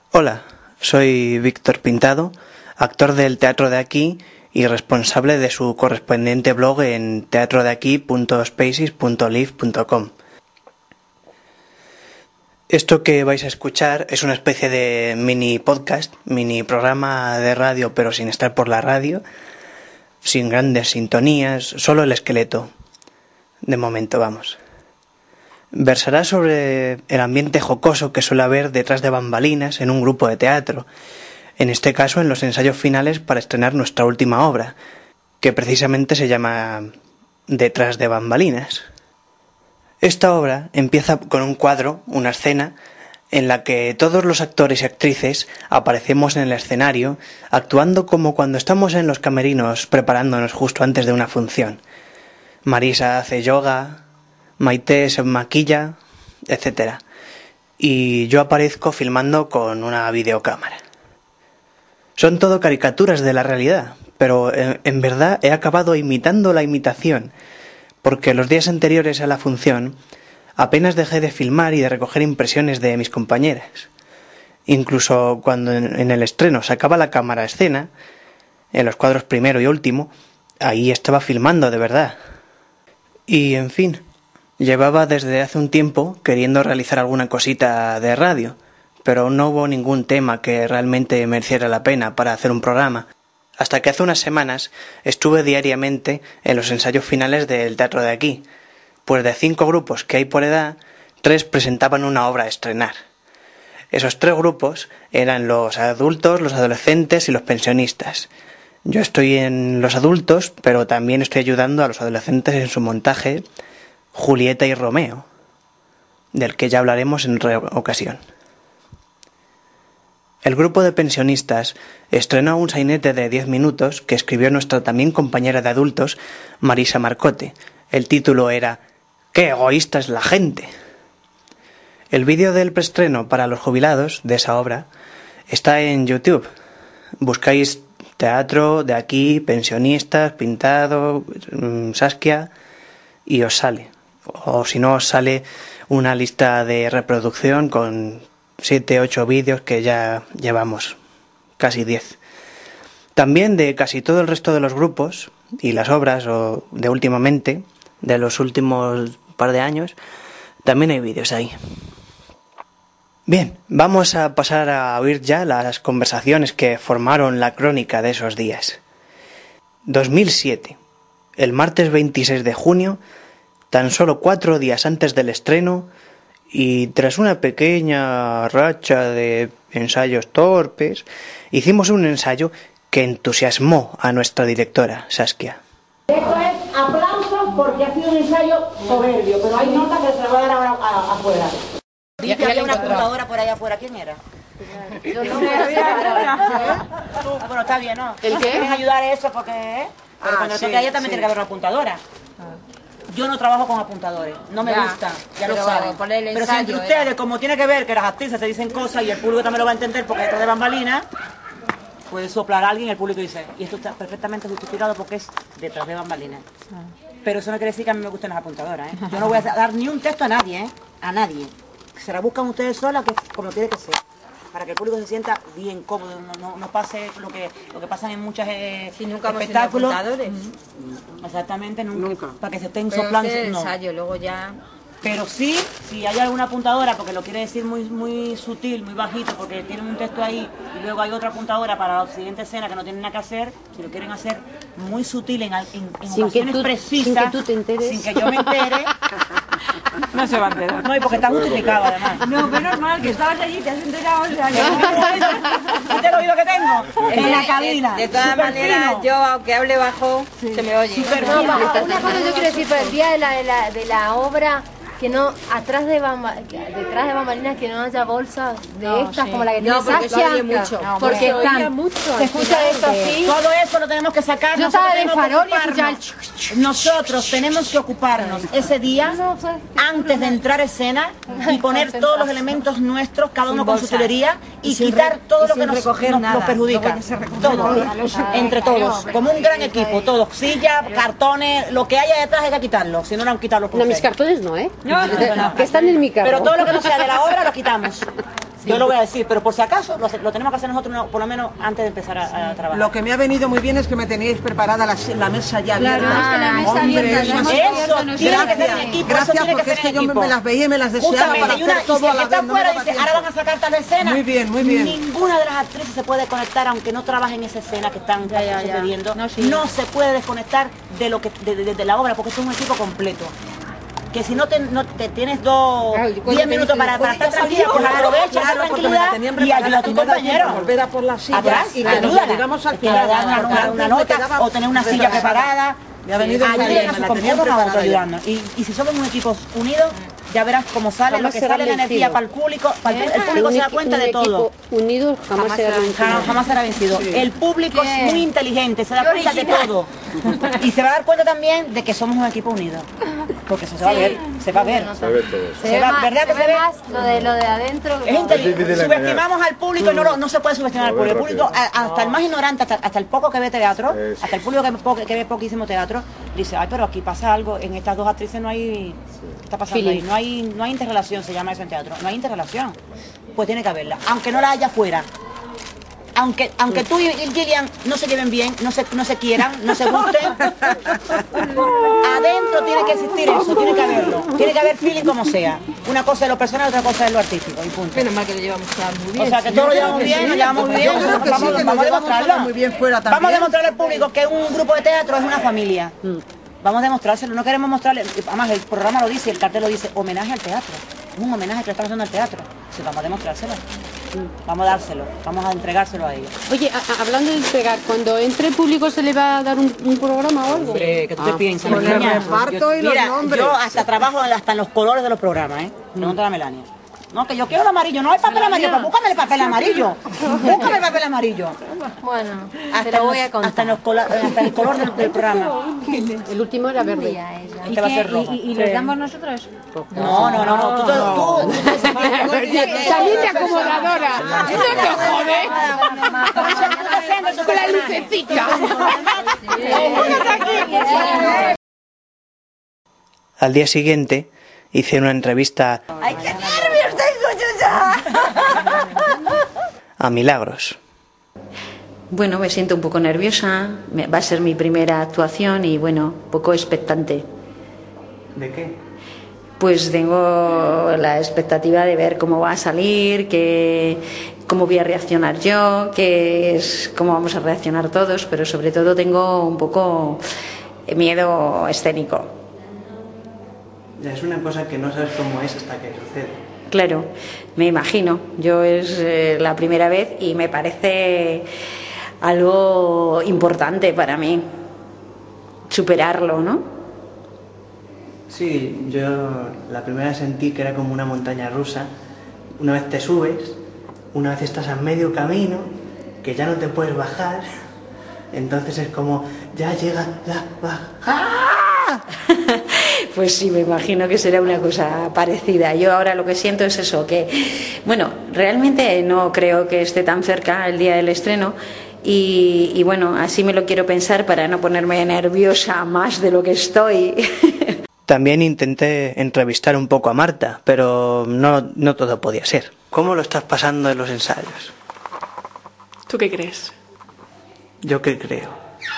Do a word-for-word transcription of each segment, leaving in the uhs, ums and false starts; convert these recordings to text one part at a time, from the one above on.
Hola, soy Víctor Pintado, actor del Teatro de Aquí y responsable de su correspondiente blog en teatro de aquí punto spaces punto live punto com. Esto que vais a escuchar es una especie de mini podcast, mini programa de radio, pero sin estar por la radio, sin grandes sintonías, solo el esqueleto. De momento, vamos. Versará sobre el ambiente jocoso que suele haber detrás de bambalinas en un grupo de teatro, en este caso en los ensayos finales para estrenar nuestra última obra, que precisamente se llama Detrás de bambalinas. Esta obra empieza con un cuadro, una escena, en la que todos los actores y actrices aparecemos en el escenario, actuando como cuando estamos en los camerinos preparándonos justo antes de una función. Marisa hace yoga, Maite se maquilla, etcétera. Y yo aparezco filmando con una videocámara. Son todo caricaturas de la realidad, pero en, en verdad he acabado imitando la imitación, porque los días anteriores a la función apenas dejé de filmar y de recoger impresiones de mis compañeras. Incluso cuando en, en el estreno sacaba la cámara a escena, en los cuadros primero y último, ahí estaba filmando de verdad. Y en fin, llevaba desde hace un tiempo queriendo realizar alguna cosita de radio, pero no hubo ningún tema que realmente mereciera la pena para hacer un programa, hasta que hace unas semanas estuve diariamente en los ensayos finales del Teatro de Aquí, pues de cinco grupos que hay por edad, tres presentaban una obra a estrenar. Esos tres grupos eran los adultos, los adolescentes y los pensionistas. Yo estoy en los adultos, pero también estoy ayudando a los adolescentes en su montaje Julieta y Romeo, del que ya hablaremos en otra ocasión. El grupo de pensionistas estrenó un sainete de diez minutos que escribió nuestra también compañera de adultos, Marisa Marcote. El título era «¡Qué egoísta es la gente!». El vídeo del preestreno para los jubilados de esa obra está en YouTube. Buscáis Teatro de Aquí, Pensionistas, Pintado, Saskia y os sale. O si no, os sale una lista de reproducción con siete, ocho vídeos que ya llevamos, casi diez. También de casi todo el resto de los grupos y las obras o de últimamente, de los últimos par de años, también hay vídeos ahí. Bien, vamos a pasar a oír ya las conversaciones que formaron la crónica de esos días. dos mil siete, el martes veintiséis de junio, tan solo cuatro días antes del estreno y tras una pequeña racha de ensayos torpes, hicimos un ensayo que entusiasmó a nuestra directora, Saskia. Esto es aplausos porque ha sido un ensayo soberbio, pero hay notas que se van a dar ahora a- afuera. ¿Y que había una apuntadora por allá afuera? ¿Quién era? Yo no me Tú, bueno, está bien, ¿no? ¿El qué? ¿Quieres ayudar a eso? Porque, ¿eh? Pero Ah, cuando sí, toque a ella también sí. tiene que haber una apuntadora. Yo no trabajo con apuntadores, no me Ya, gusta, ya pero lo saben. por el Pero si ensayo entre era. ustedes, como tiene que ver que las actrices se dicen cosas y el público también lo va a entender porque detrás de bambalinas, puede soplar a alguien y el público dice, y esto está perfectamente justificado porque es detrás de bambalinas. Pero eso no quiere decir que a mí me gusten las apuntadoras, ¿eh? Yo no voy a dar ni un texto a nadie, ¿eh? A nadie. Se la buscan ustedes solas, que como tiene que ser, para que el público se sienta bien cómodo, no, no, no pase lo que lo que pasa en muchos eh, Si nunca hemos sido espectáculos. apuntadores. Exactamente, nunca. Nunca. Para que se estén Pero soplando. ese es el no. ensayo, luego ya... Pero sí, si hay alguna apuntadora, porque lo quiere decir muy muy sutil, muy bajito, porque tienen un texto ahí, y luego hay otra apuntadora para la siguiente escena que no tienen nada que hacer, si lo quieren hacer muy sutil en, en, en Sin que ocasiones tú- precisas, sin que tú te enteres. sin que yo me entere. No se va a enterar. No, y porque está justificado además. No, menos mal que estabas allí, te has enterado. O sea, ¿Viste el oído que tengo? En la cabina. De todas Súper maneras, fino. yo, aunque hable bajo, se me oye. Súper No, fino. pa- una cosa yo quiero decir para el día de la, de la, de la obra, que no, atrás de bamba, detrás de bambalinas, que no haya bolsas de No, estas sí. como la que tiene No, porque se Saskia, oye mucho. No, porque porque se oía están, mucho se al escucha final esto de- así. Todo eso lo tenemos que sacar. Yo nosotros estaba de tenemos que farol y ocuparnos. escuchaba el Nosotros tenemos que ocuparnos ese día antes de entrar a escena y poner todos los elementos nuestros, cada uno con su tulería, y quitar todo lo que nos, nos- nos perjudica. Todo, entre todos, como un gran equipo, todos, sillas, cartones, lo que haya detrás hay que quitarlo, si no lo han quitado los No, mis cartones no, ¿eh? Que están en mi carro. Pero todo lo que no sea de la obra lo quitamos. Yo lo voy a decir, pero por si acaso lo, lo tenemos que hacer nosotros, no, por lo menos antes de empezar a, a trabajar. Lo que me ha venido muy bien es que me teníais preparada la, la mesa ya abierta. Claro, es que la mesa Hombre, abierta, eso, la es- mesa Eso abierta no tiene sirve. que ser en equipo, eso Gracias, tiene que porque ser es que en yo me, equipo. me las veía y me las deseaba Justamente, para y, una, hacer y todo si el a que la está vez. no me afuera daba dice, tiempo. ahora van a sacar tal escena. Muy bien, muy bien. Ninguna de las actrices se puede conectar, aunque no trabaje en esa escena que están Ya, ya, ya. sucediendo. No, No, sí. se puede desconectar de lo que de, de- de la obra, porque es un equipo completo. Que si no te, no te tienes dos, Claro, ¿cuándo diez te minutos dicen, para, para estar Podía tranquila, pues salir, aprovecha claro, la porque me la tranquilidad tenían y preparada, ayuda a tu y me da tiempo compañero. volver a por las sillas Atrás, y que ayúdala. nos la digamos al Que le final. dan una, una, Antes una me nota quedaba o tener una silla preparada. preparada. Me ha venido muy Ayuden bien, a me sus la tenían compañeros a otros preparada ya. ayudando. Y, y si somos un equipo unido, ya verás cómo sale, Jamás lo que será sale la energía vencido. para el público, para el, el público Un se da equi- cuenta un de equipo todo. unido jamás será vencido. Jamás, jamás será vencido. El público es muy inteligente, se da cuenta de todo. Y se va a dar cuenta también de que somos un equipo unido. Porque eso se va a ver, se va a ver. Se ve Se va- más, ¿verdad que se se ve ve? más lo de, lo de adentro. Es inteligente. Subestimamos al público y no, lo- no se puede subestimar al público. El público, a- hasta el más ignorante, hasta, hasta el poco que ve teatro, hasta el público que, po- que ve poquísimo teatro, dice, ay, pero aquí pasa algo, en estas dos actrices no hay, ¿qué está pasando ahí? No hay, no hay interrelación, se llama eso en teatro, no hay interrelación. Pues tiene que haberla, aunque no la haya fuera. Aunque, aunque tú y y Gillian no se lleven bien, no se, no se quieran, no se gusten, adentro tiene que existir eso, tiene que haberlo. Tiene que haber feeling como sea. Una cosa es lo personal, otra cosa es lo artístico, y punto. Menos mal que lo llevamos todo muy bien. O sea, que todos lo llevamos bien, lo llevamos muy bien, Yo creo que sí, vamos, que nos vamos a llevamos demostrarlo. muy bien fuera también. Vamos a demostrarle al público que un grupo de teatro es una familia. Vamos a demostrárselo, no queremos mostrarle, además el programa lo dice, el cartel lo dice, homenaje al teatro. Es un homenaje que le estamos haciendo al teatro. Sí, vamos a demostrárselo. Vamos a dárselo, vamos a entregárselo a ellos. Oye, a- a- hablando de entregar, cuando entre el público se le va a dar un, un programa o algo. Hombre, que tú te piensas, Con el niña. reparto Yo- y los mira, nombres. yo hasta trabajo en- hasta en los colores de los programas, ¿eh? Pregúntale a Melania. No, que yo quiero el amarillo, no hay papel amarillo, pues búscame el papel amarillo. Búscame el papel amarillo. Bueno, Hasta te lo en voy los- a contar. Hasta en, los cola- hasta en el color del, del programa. El último era verde. Este va a ser rojo. ¿Y, y los damos nosotros? No, no, no, no. Tú, tú, tú, Salí de acomodadora. No te jode. Con la lucecita. Al día siguiente hice una entrevista ¡Ay, qué nervios tengo yo ya! a Milagros. Bueno, me siento un poco nerviosa, me- va a ser mi primera actuación y bueno, un poco expectante. ¿De qué? Pues tengo la expectativa de ver cómo va a salir, que, cómo voy a reaccionar yo, que es, cómo vamos a reaccionar todos, pero sobre todo tengo un poco miedo escénico. Ya es una cosa que no sabes cómo es hasta que sucede. Claro, me imagino. Yo es eh, la primera vez y me parece algo importante para mí superarlo, ¿no? Sí, yo la primera vez sentí que era como una montaña rusa. Una vez te subes, una vez estás a medio camino, que ya no te puedes bajar. Entonces es como, ya llega la baja. Pues sí, me imagino que será una cosa parecida. Yo ahora lo que siento es eso, que, bueno, realmente no creo que esté tan cerca el día del estreno y, y bueno, así me lo quiero pensar para no ponerme nerviosa más de lo que estoy. También intenté entrevistar un poco a Marta, pero no, no todo podía ser. ¿Cómo lo estás pasando en los ensayos? ¿Tú qué crees? ¿Yo qué creo?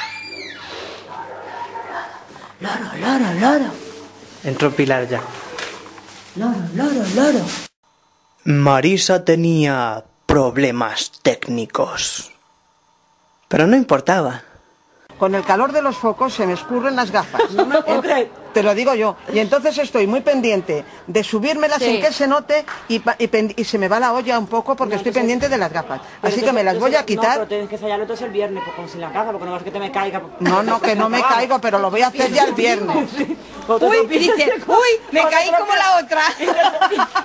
Loro, loro, loro. Entró Pilar ya. Loro, loro, loro. Marisa tenía problemas técnicos. Pero no importaba. Con el calor de los focos se me escurren las gafas. Eh, Te lo digo yo. Y entonces estoy muy pendiente de subírmelas Sí. sin que se note y, pa- y pen- y se me va la olla un poco porque estoy pendiente de las gafas. Así que me las voy a No, pero quitar. tienes que ensayarlo entonces el viernes, pues, con sin la caja, porque no vas a que te me caiga. No, no, que no me caigo, pero lo voy a hacer ya el viernes. Uy, Dice, uy, me caí como la otra.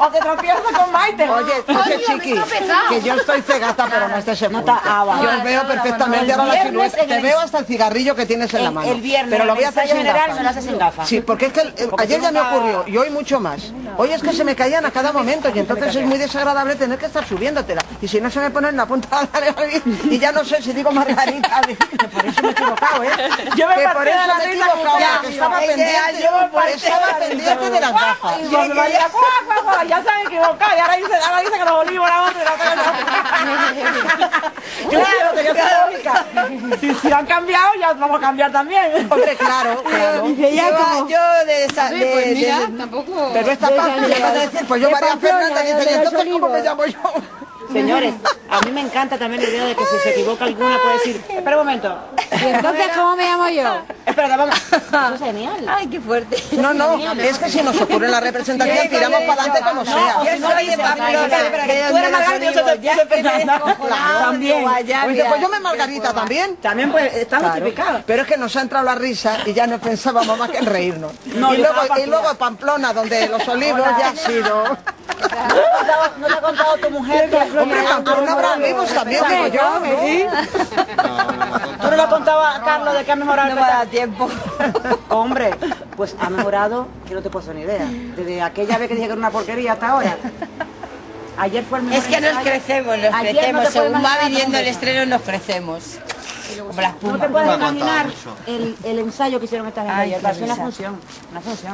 O te tropiezas con Maite. Oye, oye, Chiqui, que yo estoy cegata, pero no estés en punto. Yo os veo perfectamente ahora la silueta. Te veo hasta el cigarrillo que tienes en la mano. El viernes, pero lo voy a hacer sin general, gafas. me lo haces sin gafas. Sí, porque es que el- ayer ya me ocurrió y hoy mucho más. Hoy es que se me caían a cada momento y entonces es muy desagradable tener que estar subiéndotelas. Y si no se me pone en la punta de la nariz y ya no sé si digo Margarita. Por eso me he equivocado, ¿eh? Yo me Que por partí de eso la me he risa equivocado, con porque estaba ella. pendiente, Yo me partí estaba de la pendiente de las gafas. Y cuando me decía, "Cuá, cuá, cuá", ya se han equivocado. Y ahora dice, ahora dice que nos volvimos la otra y la otra y la otra. Claro, que yo soy lógica. Si, si han cambiado, ya vamos a cambiar también. Hombre, claro, claro. Yo, yo de esa... De, Pues mira, de- tampoco... Pero esta parte le vas a decir, pues yo María Fernanda, dice, ¿y entonces cómo me llamo yo? Señores, a mí me encanta también la idea de que si se equivoca alguna puede decir, espera un momento. ¿Y entonces cómo me llamo yo? Espera, vamos. Eso es genial. Ay, qué fuerte. No, no, es que si nos ocurre la representación, tiramos para adelante como sea. Yo soy de Pamplona. Tú eres Margarita y yo soy Ya que me he descojonado, También. digo, allá, Pues, mira. pues yo me Margarita también. También pues, está Claro. justificado. Pero es que nos ha entrado la risa y ya no pensábamos más que en reírnos. No, y, yo luego, estaba y partida. luego Pamplona, donde los olivos ya ha sido. ¿No te ha contado tu mujer que Hombre, Pamplona habrá olivos también, digo yo, ¿no? tú no le has contado a Carlos de que ha mejorado No el me da pecado? tiempo. Hombre, pues ha mejorado que no te puedo hacer ni idea. Desde aquella vez que dije que era una porquería hasta ahora. Ayer fue el mejor Es que nos ensayo. crecemos, nos Ayer crecemos. no te puedes Según va imaginar viniendo el cómo estreno, nos crecemos. Como las No pumas. te puedes imaginar el, el ensayo que hicieron esta gente Ay, ayer. qué Pareció una risa. función, una función.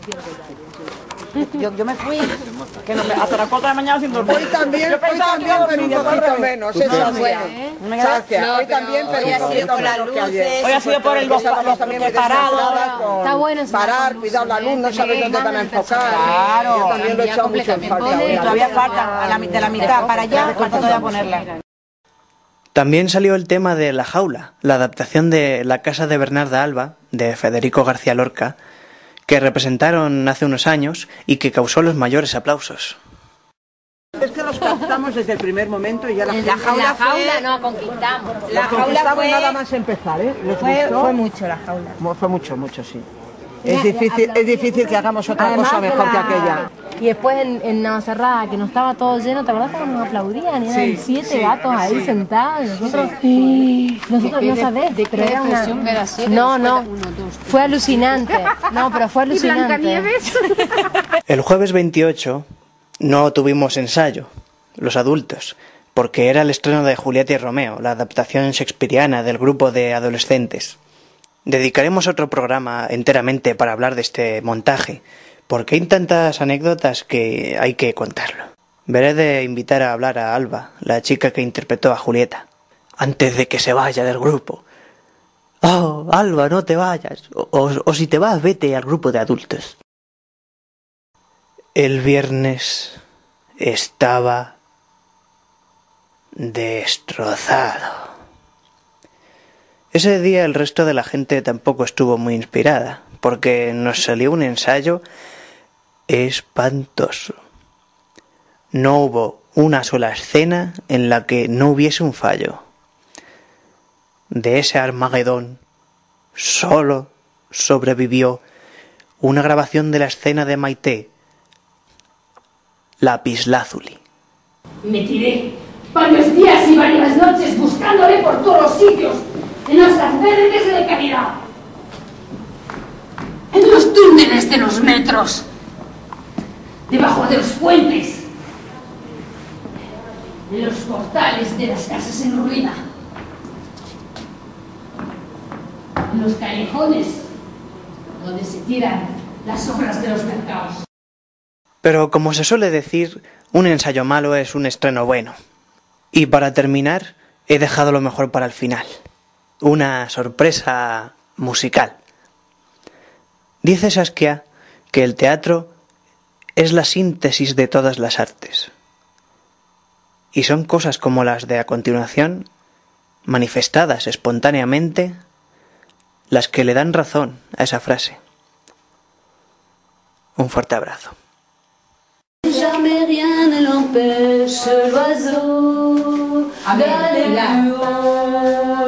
Yo, yo me fui que no me- hasta las cuatro de la mañana sin dormir. Hoy también, Yo hoy pensaba que iba a también, pero dormir, un después poquito al revés. menos, eso sí. Me quedé- Sacia, hoy también, pero Hoy un ha sido poquito por las menos que ayer. luces. Hoy ha sido por el Porque estábamos también muy preparado. desesperadas con Está bueno encima parar, con cuidado la luz, no luces, sabes ¿eh? dónde van a Mandan enfocar. Claro. Yo también lo he echado mucho en falta. Y hoy. todavía falta, a la, mi- de la mitad para allá, falta todavía ponerla. También salió el tema de La Jaula, la adaptación de La Casa de Bernarda Alba, de Federico García Lorca, que representaron hace unos años y que causó los mayores aplausos. Es que los captamos desde el primer momento y ya la La gente jaula, fue- no, conquistamos. La jaula conquistamos fue, nada más empezar, ¿eh? ¿Les fue, gustó? fue mucho la jaula. Mu- Fue mucho, mucho, sí. Es difícil, es difícil que hagamos otra Además cosa de mejor la- que aquella. Y después en, en Navacerrada, que no estaba todo lleno, ¿te acordás cómo nos aplaudían? Y eran siete gatos ahí sentados. Nosotros, nosotros no sabés, pero era una... No, no, fue alucinante. No, pero fue alucinante. El jueves veintiocho no tuvimos ensayo, los adultos, porque era el estreno de Julieta y Romeo, la adaptación shakespeariana del grupo de adolescentes. Dedicaremos otro programa enteramente para hablar de este montaje, porque hay tantas anécdotas que hay que contarlo. Veré de invitar a hablar a Alba, la chica que interpretó a Julieta, antes de que se vaya del grupo. Oh, Alba, no te vayas, o, o, o si te vas, vete al grupo de adultos. El viernes estaba destrozado. Ese día el resto de la gente tampoco estuvo muy inspirada, porque nos salió un ensayo espantoso. No hubo una sola escena en la que no hubiese un fallo. De ese Armagedón solo sobrevivió una grabación de la escena de Maite, Lapislázuli. Me tiré varios días y varias noches buscándole por todos los sitios, en los albergues de caridad, en los túneles de los metros, debajo de los puentes, en los portales de las casas en ruina, en los callejones donde se tiran las obras de los mercados. Pero como se suele decir, un ensayo malo es un estreno bueno. Y para terminar, he dejado lo mejor para el final. Una sorpresa musical. Dice Saskia que el teatro es la síntesis de todas las artes. Y son cosas como las de a continuación, manifestadas espontáneamente, las que le dan razón a esa frase. Un fuerte abrazo. Jamais rien ne l'empêche, l'oiseau, d'aller plus haut.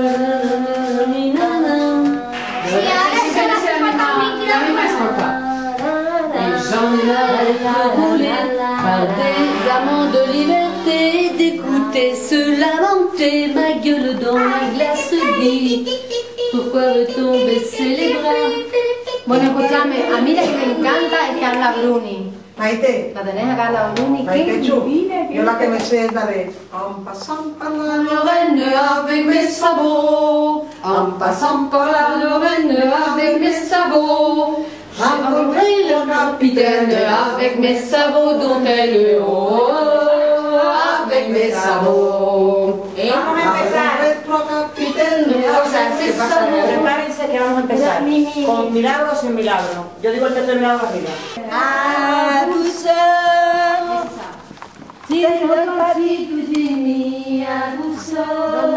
Les gens de la Par des amants de liberté, d'écouter se lamenter, ma gueule dans la glace dit, pourquoi veut-on baisser les bras? Bueno, escúchame, a mí la que me encanta es Carla Bruni. Maite. ¿La tenés a Carla Bruni? Maite Chu. Yo la que me sé es la de En passant par la Lorraine avec mes sabots, en passant par la Lorraine avec mes sabots, j'ai rencontré le capitaine avec mes sabots dont elle haut, avec mes sabots. Y vamos a empezar. O sea, ¿Qué pasa? prepárense que vamos a empezar. Con milagro o sin milagro. Yo digo el texto de milagro arriba. Ah, douceur, tire parti tout demi, à douceur,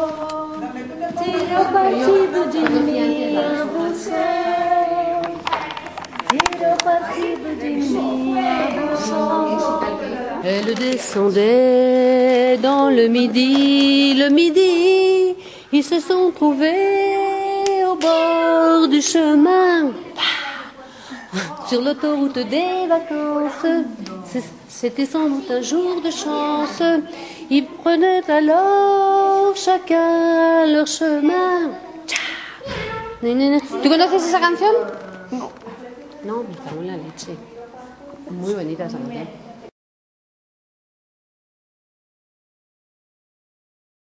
tire parti tout demi, à douceur, tire parti tout demi, à douceur. Elle descendait dans le midi, le midi, ils se sont trouvés au bord du chemin. Sur l'autoroute des vacances, c'était sans doute un jour de chance. Ils prenaient alors chacun leur chemin. ¿Tú conoces esa canción? No. No, me cago en la leche. Muy bonita esa canción.